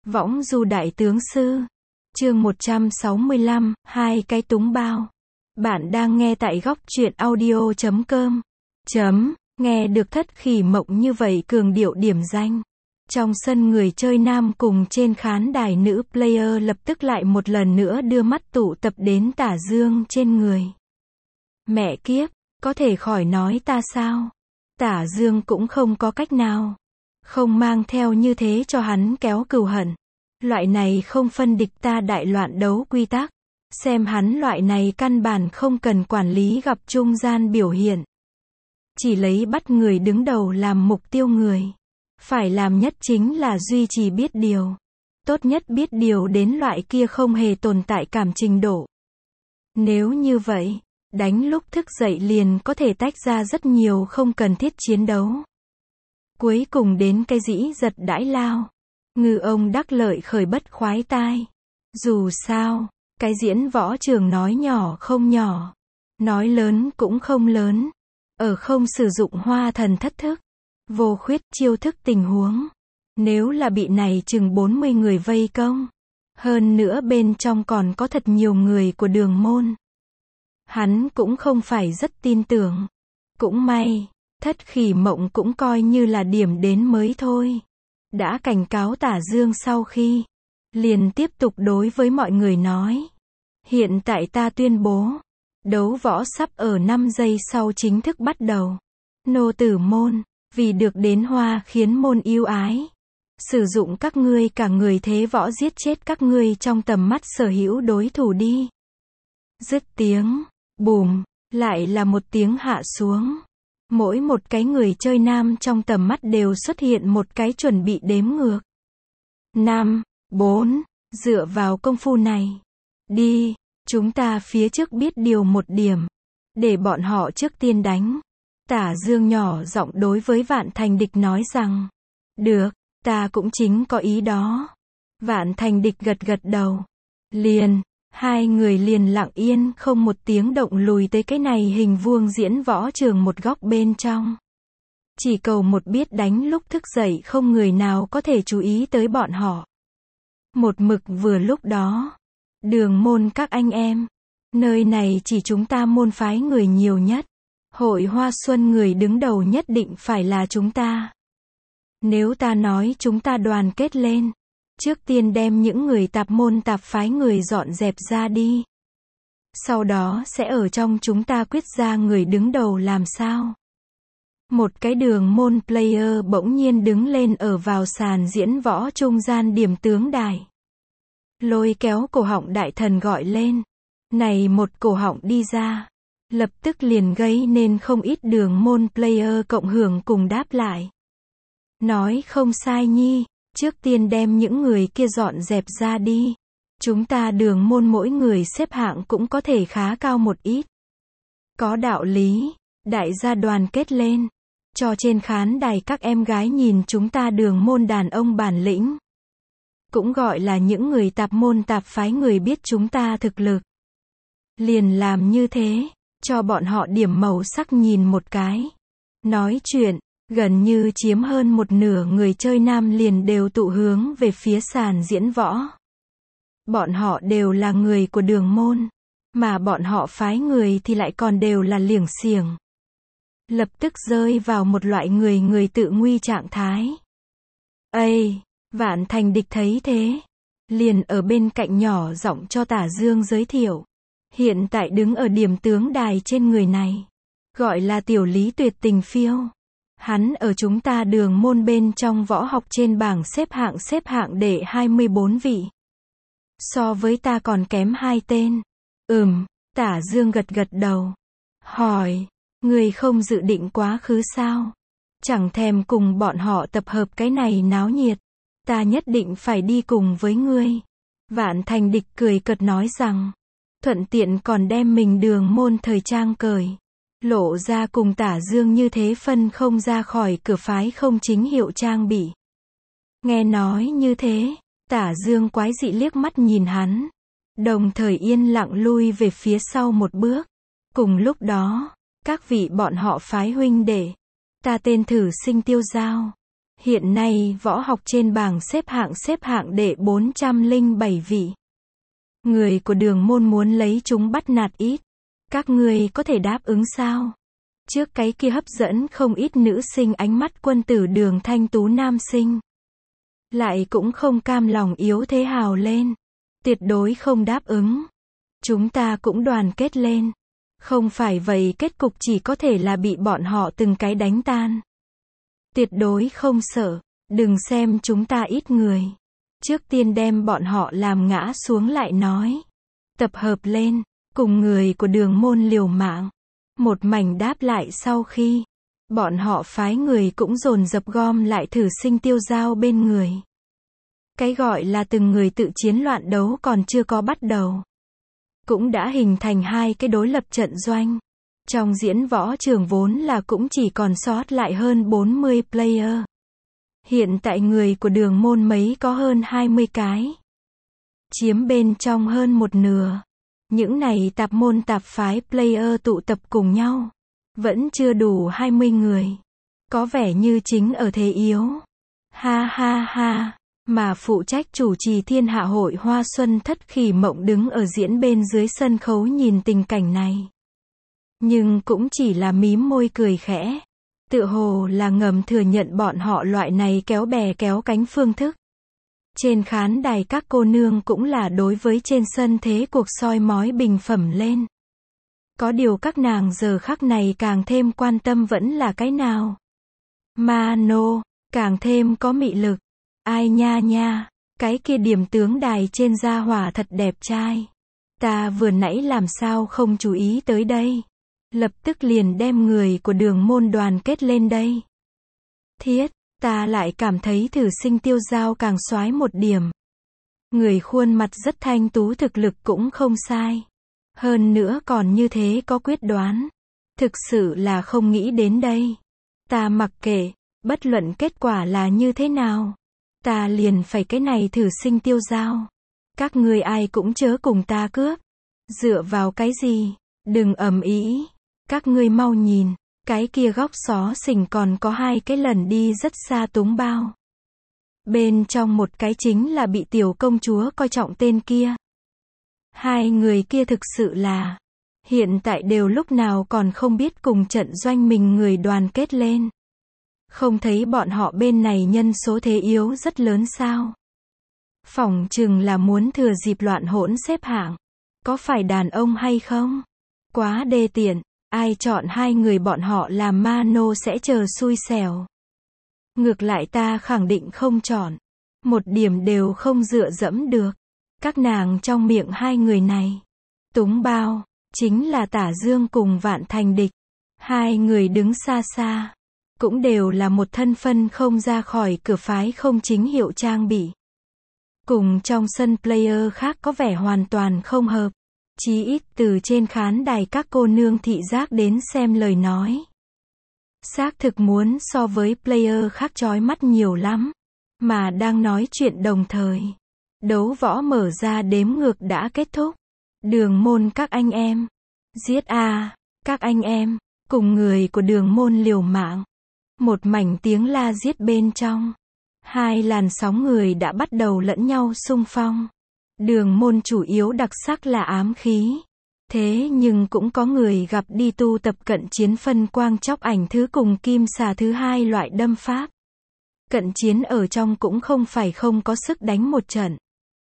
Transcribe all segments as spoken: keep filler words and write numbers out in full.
Võng du đại tướng sư. Chương một trăm sáu mươi lăm, hai cái túng bao. Bạn đang nghe tại góc truyện audio chấm com. Chấm, nghe được thất khỉ mộng như vậy cường điệu điểm danh. Trong sân người chơi nam cùng trên khán đài nữ player lập tức lại một lần nữa đưa mắt tụ tập đến Tả Dương trên người. Mẹ kiếp, có thể khỏi nói ta sao? Tả Dương cũng không có cách nào. Không mang theo như thế cho hắn kéo cừu hận. Loại này không phân địch ta đại loạn đấu quy tắc. Xem hắn loại này căn bản không cần quản lý gặp trung gian biểu hiện. Chỉ lấy bắt người đứng đầu làm mục tiêu người. Phải làm nhất chính là duy trì biết điều. Tốt nhất biết điều đến loại kia không hề tồn tại cảm trình độ. Nếu như vậy, đánh lúc thức dậy liền có thể tách ra rất nhiều không cần thiết chiến đấu. Cuối cùng đến cái dĩ giật đãi lao. Ngư ông đắc lợi khởi bất khoái tai. Dù sao, cái diễn võ trường nói nhỏ không nhỏ. Nói lớn cũng không lớn. Ở không sử dụng hoa thần thất thức. Vô khuyết chiêu thức tình huống. Nếu là bị này chừng bốn mươi người vây công. Hơn nữa bên trong còn có thật nhiều người của đường môn. Hắn cũng không phải rất tin tưởng. Cũng may, thất khỉ mộng cũng coi như là điểm đến mới thôi. Đã cảnh cáo Tả Dương sau khi, liền tiếp tục đối với mọi người nói. Hiện tại ta tuyên bố, đấu võ sắp ở năm giây sau chính thức bắt đầu. Nô tử môn, vì được đến hoa khiến môn yêu ái. Sử dụng các ngươi cả người thế võ giết chết các ngươi trong tầm mắt sở hữu đối thủ đi. Dứt tiếng, bùm, lại là một tiếng hạ xuống. Mỗi một cái người chơi nam trong tầm mắt đều xuất hiện một cái chuẩn bị đếm ngược. Năm, bốn, dựa vào công phu này. Đi, chúng ta phía trước biết điều một điểm. Để bọn họ trước tiên đánh. Tả Dương nhỏ giọng đối với Vạn Thành Địch nói rằng. Được, ta cũng chính có ý đó. Vạn Thành Địch gật gật đầu. Liền, hai người liền lặng yên không một tiếng động lùi tới cái này hình vuông diễn võ trường một góc bên trong. Chỉ cầu một biết đánh lúc thức dậy không người nào có thể chú ý tới bọn họ. Một mực vừa lúc đó. Đường môn các anh em. Nơi này chỉ chúng ta môn phái người nhiều nhất. Hội Hoa Xuân người đứng đầu nhất định phải là chúng ta. Nếu ta nói chúng ta đoàn kết lên. Trước tiên đem những người tạp môn tạp phái người dọn dẹp ra đi. Sau đó sẽ ở trong chúng ta quyết ra người đứng đầu làm sao. Một cái đường môn player bỗng nhiên đứng lên ở vào sàn diễn võ trung gian điểm tướng đài. Lôi kéo cổ họng đại thần gọi lên. Này một cổ họng đi ra. Lập tức liền gây nên không ít đường môn player cộng hưởng cùng đáp lại. Nói không sai nhi. Trước tiên đem những người kia dọn dẹp ra đi. Chúng ta đường môn mỗi người xếp hạng cũng có thể khá cao một ít. Có đạo lý. Đại gia đoàn kết lên. Cho trên khán đài các em gái nhìn chúng ta đường môn đàn ông bản lĩnh. Cũng gọi là những người tạp môn tạp phái người biết chúng ta thực lực. Liền làm như thế. Cho bọn họ điểm màu sắc nhìn một cái. Nói chuyện. Gần như chiếm hơn một nửa người chơi nam liền đều tụ hướng về phía sàn diễn võ. Bọn họ đều là người của đường môn. Mà bọn họ phái người thì lại còn đều là liểng xiểng. Lập tức rơi vào một loại người người tự nguy trạng thái. Ây, Vạn Thành Địch thấy thế. Liền ở bên cạnh nhỏ giọng cho Tả Dương giới thiệu. Hiện tại đứng ở điểm tướng đài trên người này. Gọi là tiểu lý tuyệt tình phiêu. Hắn ở chúng ta đường môn bên trong võ học trên bảng xếp hạng xếp hạng đệ hai mươi bốn vị. So với ta còn kém hai tên. Ừm, Tả Dương gật gật đầu. Hỏi, người không dự định quá khứ sao? Chẳng thèm cùng bọn họ tập hợp cái này náo nhiệt. Ta nhất định phải đi cùng với ngươi. Vạn Thành Địch cười cợt nói rằng. Thuận tiện còn đem mình đường môn thời trang cởi. Lộ ra cùng Tả Dương như thế phân không ra khỏi cửa phái không chính hiệu trang bị. Nghe nói như thế, Tả Dương quái dị liếc mắt nhìn hắn. Đồng thời yên lặng lui về phía sau một bước. Cùng lúc đó, các vị bọn họ phái huynh đệ. Ta tên Thử Sinh Tiêu Giao. Hiện nay võ học trên bảng xếp hạng xếp hạng đệ bốn trăm lẻ bảy vị. Người của Đường Môn muốn lấy chúng bắt nạt ít. Các ngươi có thể đáp ứng sao? Trước cái kia hấp dẫn không ít nữ sinh ánh mắt quân tử Đường Thanh Tú nam sinh. Lại cũng không cam lòng yếu thế hào lên. Tuyệt đối không đáp ứng. Chúng ta cũng đoàn kết lên. Không phải vậy kết cục chỉ có thể là bị bọn họ từng cái đánh tan. Tuyệt đối không sợ. Đừng xem chúng ta ít người. Trước tiên đem bọn họ làm ngã xuống lại nói. Tập hợp lên. Cùng người của Đường Môn liều mạng. Một mảnh đáp lại sau khi. Bọn họ phái người cũng dồn dập gom lại thử sinh tiêu giao bên người. Cái gọi là từng người tự chiến loạn đấu còn chưa có bắt đầu. Cũng đã hình thành hai cái đối lập trận doanh. Trong diễn võ trường vốn là cũng chỉ còn sót lại hơn bốn mươi player. Hiện tại người của Đường Môn mấy có hơn hai mươi cái. Chiếm bên trong hơn một nửa. Những này tạp môn tạp phái player tụ tập cùng nhau. Vẫn chưa đủ hai mươi người. Có vẻ như chính ở thế yếu. Ha ha ha. Mà phụ trách chủ trì thiên hạ hội Hoa Xuân Thất Khỉ Mộng đứng ở diễn bên dưới sân khấu nhìn tình cảnh này. Nhưng cũng chỉ là mím môi cười khẽ. Tựa hồ là ngầm thừa nhận bọn họ loại này kéo bè kéo cánh phương thức. Trên khán đài các cô nương cũng là đối với trên sân thế cuộc soi mói bình phẩm lên. Có điều các nàng giờ khắc này càng thêm quan tâm vẫn là cái nào. Mano, càng thêm có mị lực. Ai nha nha, cái kia điểm tướng đài trên gia hỏa thật đẹp trai. Ta vừa nãy làm sao không chú ý tới đây. Lập tức liền đem người của Đường Môn đoàn kết lên đây. Thiết, ta lại cảm thấy thử sinh tiêu giao càng soái một điểm. Người khuôn mặt rất thanh tú thực lực cũng không sai. Hơn nữa còn như thế có quyết đoán. Thực sự là không nghĩ đến đây. Ta mặc kệ, bất luận kết quả là như thế nào. Ta liền phải cái này thử sinh tiêu giao. Các ngươi ai cũng chớ cùng ta cướp. Dựa vào cái gì? Đừng ầm ĩ. Các ngươi mau nhìn. Cái kia góc xó xỉnh còn có hai cái lần đi rất xa túng bao. Bên trong một cái chính là bị tiểu công chúa coi trọng tên kia. Hai người kia thực sự là. Hiện tại đều lúc nào còn không biết cùng trận doanh mình người đoàn kết lên. Không thấy bọn họ bên này nhân số thế yếu rất lớn sao? Phỏng chừng là muốn thừa dịp loạn hỗn xếp hạng. Có phải đàn ông hay không? Quá đê tiện. Ai chọn hai người bọn họ làm mano sẽ chờ xui xẻo. Ngược lại ta khẳng định không chọn. Một điểm đều không dựa dẫm được. Các nàng trong miệng hai người này. Túng bao. Chính là Tả Dương cùng Vạn Thành Địch. Hai người đứng xa xa. Cũng đều là một thân phân không ra khỏi cửa phái không chính hiệu trang bị. Cùng trong sân player khác có vẻ hoàn toàn không hợp. Chí ít từ trên khán đài các cô nương thị giác đến xem lời nói. Xác thực muốn so với player khác chói mắt nhiều lắm. Mà đang nói chuyện đồng thời. Đấu võ mở ra đếm ngược đã kết thúc. Đường Môn các anh em. Giết a, các anh em. Cùng người của Đường Môn liều mạng. Một mảnh tiếng la giết bên trong. Hai làn sóng người đã bắt đầu lẫn nhau xung phong. Đường Môn chủ yếu đặc sắc là ám khí. Thế nhưng cũng có người gặp đi tu tập cận chiến phân quang chóc ảnh thứ cùng kim xà thứ hai loại đâm pháp. Cận chiến ở trong cũng không phải không có sức đánh một trận.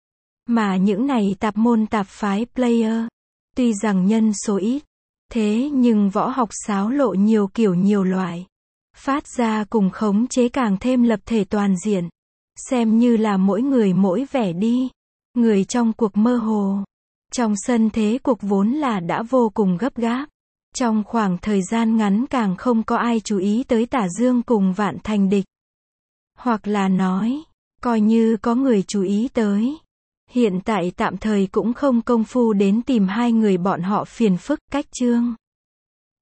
Mà những này tạp môn tạp phái player. Tuy rằng nhân số ít. Thế nhưng võ học xáo lộ nhiều kiểu nhiều loại. Phát ra cùng khống chế càng thêm lập thể toàn diện. Xem như là mỗi người mỗi vẻ đi. Người trong cuộc mơ hồ. Trong sân thế cuộc vốn là đã vô cùng gấp gáp. Trong khoảng thời gian ngắn càng không có ai chú ý tới Tả Dương cùng Vạn Thành Địch. Hoặc là nói, coi như có người chú ý tới. Hiện tại tạm thời cũng không công phu đến tìm hai người bọn họ phiền phức cách chương.